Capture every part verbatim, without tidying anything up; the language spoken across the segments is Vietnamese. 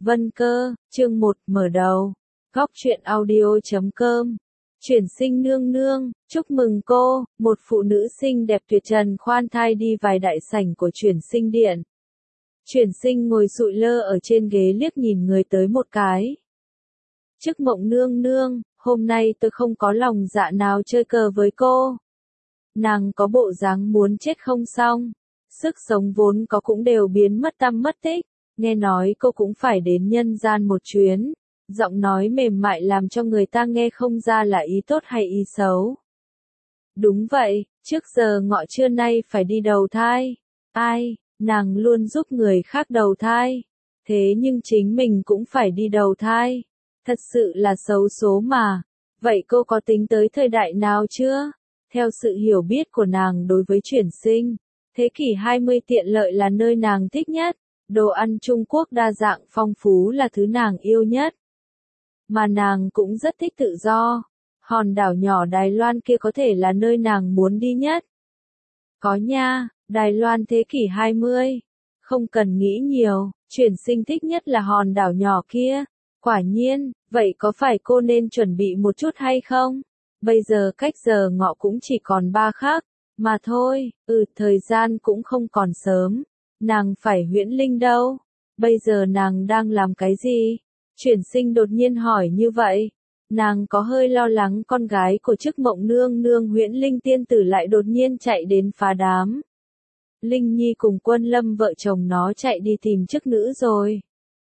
Vân Cơ, chương một, mở đầu. Góc truyện audio chấm com. Chuyển sinh nương nương, chúc mừng cô, một phụ nữ xinh đẹp tuyệt trần khoan thai đi vài đại sảnh của chuyển sinh điện. Chuyển sinh ngồi sụi lơ ở trên ghế liếc nhìn người tới một cái. Chức Mộng nương nương, hôm nay tôi không có lòng dạ nào chơi cờ với cô. Nàng có bộ dáng muốn chết không xong. Sức sống vốn có cũng đều biến mất tăm mất tích. Nghe nói cô cũng phải đến nhân gian một chuyến. Giọng nói mềm mại làm cho người ta nghe không ra là ý tốt hay ý xấu. Đúng vậy, trước giờ ngọ trưa nay phải đi đầu thai. Ai, nàng luôn giúp người khác đầu thai. Thế nhưng chính mình cũng phải đi đầu thai. Thật sự là xấu số mà. Vậy cô có tính tới thời đại nào chưa? Theo sự hiểu biết của nàng đối với chuyển sinh, thế kỷ hai mươi tiện lợi là nơi nàng thích nhất. Đồ ăn Trung Quốc đa dạng phong phú là thứ nàng yêu nhất. Mà nàng cũng rất thích tự do. Hòn đảo nhỏ Đài Loan kia có thể là nơi nàng muốn đi nhất. Có nha, Đài Loan thế kỷ hai mươi. Không cần nghĩ nhiều, chuyển sinh thích nhất là hòn đảo nhỏ kia. Quả nhiên, vậy có phải cô nên chuẩn bị một chút hay không? Bây giờ cách giờ ngọ cũng chỉ còn ba khắc, mà thôi, ừ thời gian cũng không còn sớm. Nàng phải huyễn linh đâu? Bây giờ nàng đang làm cái gì? Chuyển sinh đột nhiên hỏi như vậy. Nàng có hơi lo lắng con gái của chức Mộng nương nương huyễn linh tiên tử lại đột nhiên chạy đến phá đám. Linh Nhi cùng Quân Lâm vợ chồng nó chạy đi tìm chức nữ rồi.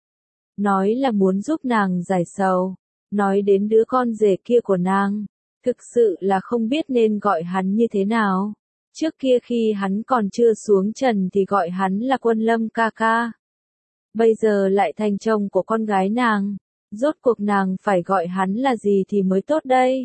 Nói là muốn giúp nàng giải sầu. Nói đến đứa con rể kia của nàng. Thực sự là không biết nên gọi hắn như thế nào. Trước kia khi hắn còn chưa xuống trần thì gọi hắn là Quân Lâm ca ca. Bây giờ lại thành chồng của con gái nàng. Rốt cuộc nàng phải gọi hắn là gì thì mới tốt đây?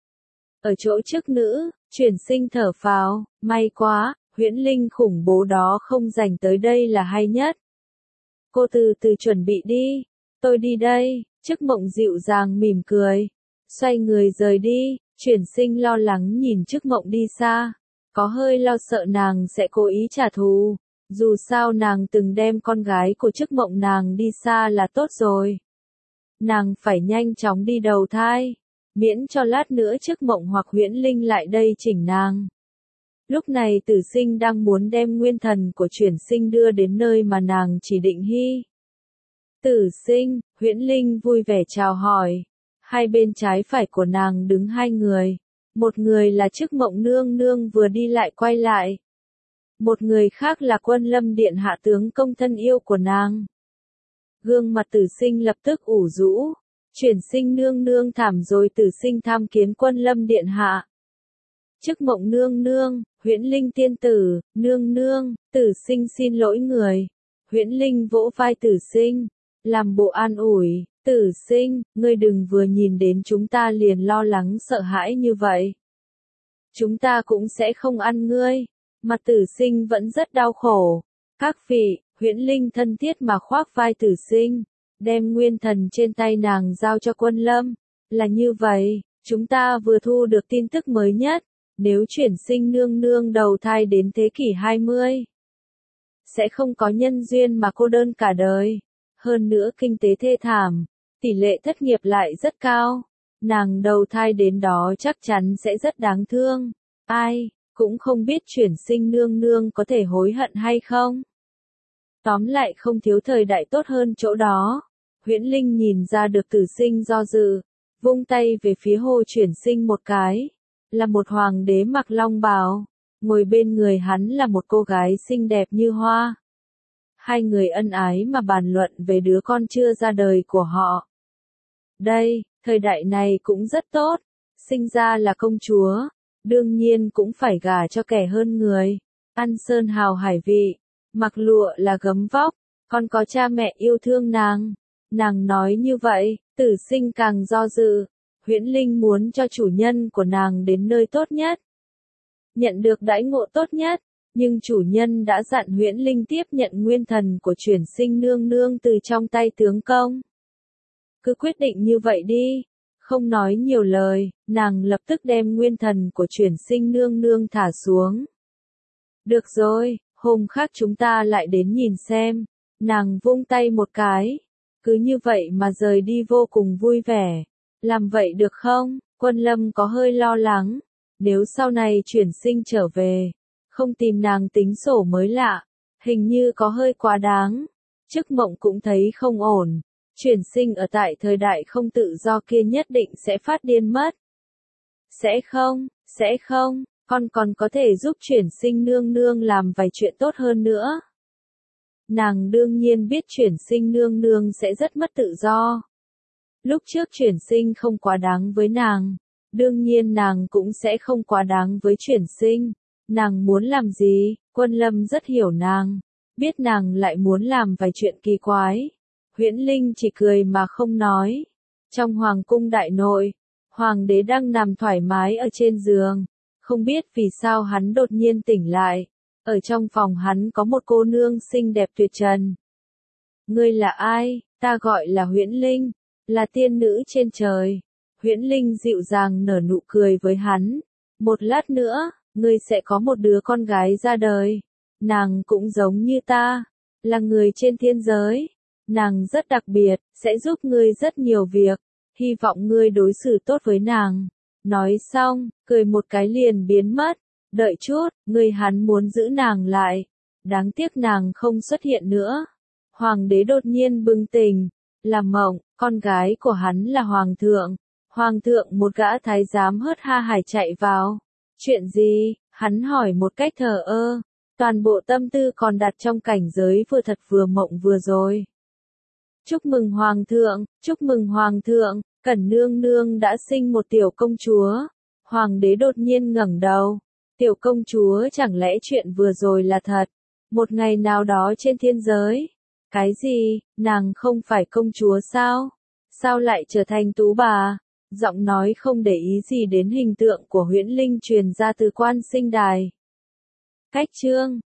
Ở chỗ chức nữ, chuyển sinh thở phào, may quá, huyễn linh khủng bố đó không dành tới đây là hay nhất. Cô từ từ chuẩn bị đi, tôi đi đây, chức Mộng dịu dàng mỉm cười. Xoay người rời đi, chuyển sinh lo lắng nhìn chức Mộng đi xa. Có hơi lo sợ nàng sẽ cố ý trả thù. Dù sao nàng từng đem con gái của chức Mộng nàng đi xa là tốt rồi. Nàng phải nhanh chóng đi đầu thai. Miễn cho lát nữa chức Mộng hoặc huyễn linh lại đây chỉnh nàng. Lúc này Tử Sinh đang muốn đem nguyên thần của chuyển sinh đưa đến nơi mà nàng chỉ định hy. Tử Sinh, huyễn linh vui vẻ chào hỏi. Hai bên trái phải của nàng đứng hai người. Một người là chức Mộng nương nương vừa đi lại quay lại. Một người khác là Quân Lâm điện hạ tướng công thân yêu của nàng. Gương mặt Tử Sinh lập tức ủ rũ. Chuyển sinh nương nương thảm rồi. Tử Sinh tham kiến Quân Lâm điện hạ. Chức Mộng nương nương, huyễn linh tiên tử, nương nương, Tử Sinh xin lỗi người. Huyễn linh vỗ vai Tử Sinh, làm bộ an ủi. Tử Sinh, ngươi đừng vừa nhìn đến chúng ta liền lo lắng sợ hãi như vậy. Chúng ta cũng sẽ không ăn ngươi. Mặt Tử Sinh vẫn rất đau khổ. Các vị, huyễn linh thân thiết mà khoác vai Tử Sinh, đem nguyên thần trên tay nàng giao cho Quân Lâm. Là như vậy, chúng ta vừa thu được tin tức mới nhất. Nếu chuyển sinh nương nương đầu thai đến thế kỷ hai mươi, sẽ không có nhân duyên mà cô đơn cả đời. Hơn nữa kinh tế thê thảm, tỷ lệ thất nghiệp lại rất cao. Nàng đầu thai đến đó chắc chắn sẽ rất đáng thương. Ai, cũng không biết chuyển sinh nương nương có thể hối hận hay không. Tóm lại không thiếu thời đại tốt hơn chỗ đó. Huyễn linh nhìn ra được Tử Sinh do dự, vung tay về phía Hồ chuyển sinh một cái. Là một hoàng đế mặc long bào, ngồi bên người hắn là một cô gái xinh đẹp như hoa. Hai người ân ái mà bàn luận về đứa con chưa ra đời của họ. Đây, thời đại này cũng rất tốt, sinh ra là công chúa, đương nhiên cũng phải gả cho kẻ hơn người, ăn sơn hào hải vị, mặc lụa là gấm vóc, còn có cha mẹ yêu thương nàng. Nàng nói như vậy, Tử Sinh càng do dự. Huyễn linh muốn cho chủ nhân của nàng đến nơi tốt nhất, nhận được đãi ngộ tốt nhất, nhưng chủ nhân đã dặn huyễn linh tiếp nhận nguyên thần của chuyển sinh nương nương từ trong tay tướng công. Cứ quyết định như vậy đi. Không nói nhiều lời, nàng lập tức đem nguyên thần của chuyển sinh nương nương thả xuống. Được rồi, hôm khác chúng ta lại đến nhìn xem. Nàng vung tay một cái. cứ như vậy mà rời đi vô cùng vui vẻ. Làm vậy được không? Quân Lâm có hơi lo lắng, nếu sau này chuyển sinh trở về, không tìm nàng tính sổ mới lạ, hình như có hơi quá đáng. Chức Mộng cũng thấy không ổn, chuyển sinh ở tại thời đại không tự do kia nhất định sẽ phát điên mất. Sẽ không, sẽ không, con còn có thể giúp chuyển sinh nương nương làm vài chuyện tốt hơn nữa. Nàng đương nhiên biết chuyển sinh nương nương sẽ rất mất tự do. Lúc trước chuyển sinh không quá đáng với nàng, đương nhiên nàng cũng sẽ không quá đáng với chuyển sinh. Nàng muốn làm gì, Quân Lâm rất hiểu nàng, biết nàng lại muốn làm vài chuyện kỳ quái. Huyễn Linh chỉ cười mà không nói. Trong hoàng cung đại nội, hoàng đế đang nằm thoải mái ở trên giường, không biết vì sao hắn đột nhiên tỉnh lại. Ở trong phòng hắn có một cô nương xinh đẹp tuyệt trần. Ngươi là ai? Ta gọi là Huyễn Linh, là tiên nữ trên trời. Huyễn Linh dịu dàng nở nụ cười với hắn. Một lát nữa, ngươi sẽ có một đứa con gái ra đời. Nàng cũng giống như ta, là người trên thiên giới. Nàng rất đặc biệt, sẽ giúp ngươi rất nhiều việc. Hy vọng ngươi đối xử tốt với nàng. Nói xong, cười một cái liền biến mất. Đợi chút, người hắn muốn giữ nàng lại. Đáng tiếc nàng không xuất hiện nữa. Hoàng đế đột nhiên bừng tỉnh. Là Mộng, con gái của hắn là Hoàng thượng. Hoàng thượng một gã thái giám hớt ha hải chạy vào. Chuyện gì? Hắn hỏi một cách thờ ơ. Toàn bộ tâm tư còn đặt trong cảnh giới vừa thật vừa mộng vừa rồi. Chúc mừng Hoàng thượng, chúc mừng Hoàng thượng, Cẩn nương nương đã sinh một tiểu công chúa. Hoàng đế đột nhiên ngẩng đầu. Tiểu công chúa chẳng lẽ chuyện vừa rồi là thật? Một ngày nào đó trên thiên giới? Cái gì, nàng không phải công chúa sao? Sao lại trở thành tú bà? Giọng nói không để ý gì đến hình tượng của Huyễn Linh truyền ra từ quan sinh đài. Cách chương